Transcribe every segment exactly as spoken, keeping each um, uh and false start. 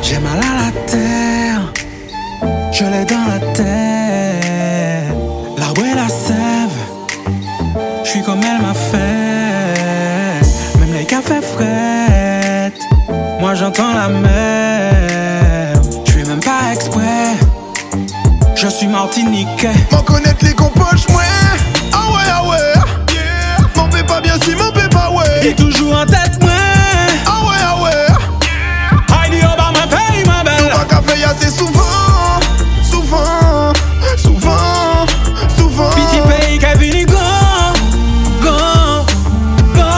J'ai mal à la terre, je l'ai dans la tête. L'arbre et la sève, je suis comme elle m'a fait. Même les cafés frettes, moi j'entends la mer. Je fais même pas exprès, je suis martiniquais. M'en connaître les compoches, ouais. Ah ouais, ah ouais, yeah. M'en fais pas bien si m'en fais pas, ouais. Il est toujours en tête, moi. Ah ouais, ah ouais, Heidi Obama paye ma belle. tout va café assez souvent. Souvent, souvent, souvent. Piti paye Kevin y go, go, go.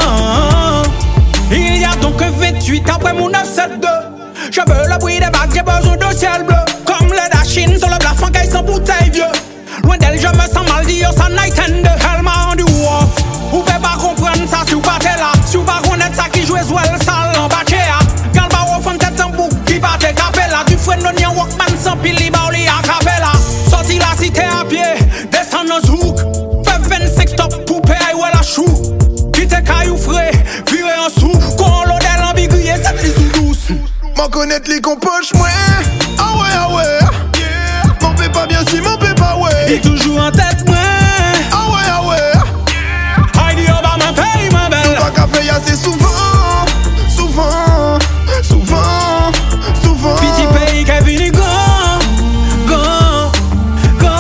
Il y a donc un vingt-huit après mon neuf sept deux. Je veux le bruit des vagues, j'ai besoin de ciel bleu. Comme le Dachine sur le plafond caille sans bouteille vieux. Loin d'elle je me sens mal dit yo sa night and day. Elle m'a rendu off. Vous pouvez pas comprendre ça si vous pas là. Si vous pas connaître ça qui joue Zouel sale en bachéa. Galba off en tête en bouc qui bat tes capella. Du frein non y'en Walkman sans pile li bauli a capella. Sorti la cité à pied, descend nos zouk. Fait vingt-six top poupée ou la chou. Quitte caillou frais, viré en sous. Quand l'odeur ambiguïe c'est plus sous douce. M'en connaître les compoches, ouais. Ah ouais, ah ouais, yeah. M'en fais pas bien si m'en fais pas, ouais. Il est toujours en tête, moi. Ah ouais, ah ouais, Heidi Obama paye ma belle. tout va café assez souvent. Souvent, souvent, souvent. Piti paye Kevin y go, go, go.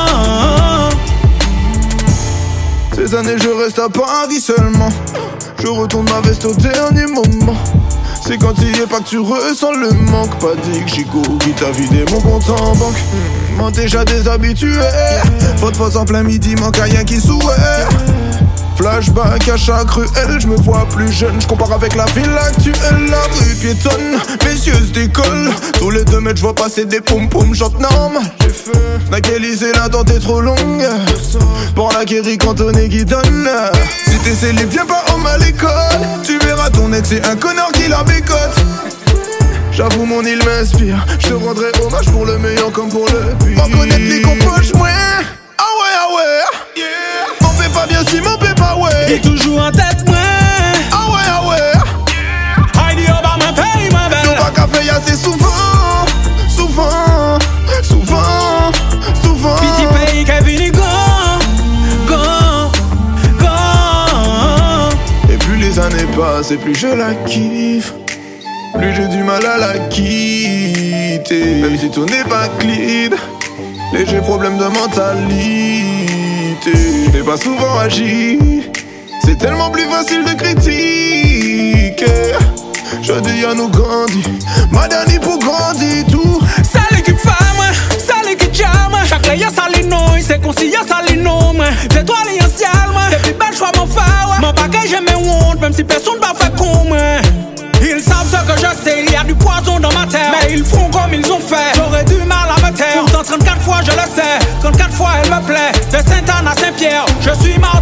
Ces années je reste à Paris seulement. Je retourne ma veste au dernier moment. C'est quand il y est pas que tu ressens le manque. Pas dit que Chico qui t'a vidé mon compte en banque. mmh, M'en déjà déshabitué. Faute fois en plein midi, manque à rien qui souhaite. Flashback à chaque ruelle, je me vois plus jeune, je compare avec la ville actuelle. La rue piétonne, mes yeux se décollent. Tous les deux mètres, je vois passer des poum poum, j'entends normal. J'ai fait laquelle l'attente est trop longue. Pour la guérie quand on est qui donne. Si t'es célib, viens pas homme à l'école. Tu verras ton ex, c'est un connard qui la bécote. J'avoue mon île m'inspire, je te rendrai hommage pour le meilleur comme pour le pire. M'en connaître les compoches, ouais. Ah ouais, ah ouais, yeah. M'en fais pas bien si m'en fais pas, ouais. Il est toujours en tête, moi. Ah ouais, ah ouais, Heidi Obama paye ma belle. tout va café assez souvent. Souvent, souvent, souvent. Piti paye Kevin y go, go, go. Et plus les années passent et plus je la kiffe. Plus j'ai du mal à la quitter. Même si tout n'est pas clean. Léger problème de mentalité. Je n'ai pas souvent agi. C'est tellement plus facile de critiquer. Je dis à nous grandis. Madani pour grandir tout. Ça l'équipe femme, ça l'équipe jam. Chaque y'a sali non, c'est qu'on s'y y'a sali non. C'est toi l'initial, c'est plus belle choix mon phare. Mon bagage j'ai mes honte, même si personne va faire comme moi. Ils savent ce que je sais, il y a du poison dans ma terre. Mais ils font comme ils ont fait, j'aurais du mal à me taire. Pourtant trente-quatre fois je le sais, trente-quatre fois elle me plaît. De Sainte-Anne à Saint-Pierre, je suis marre.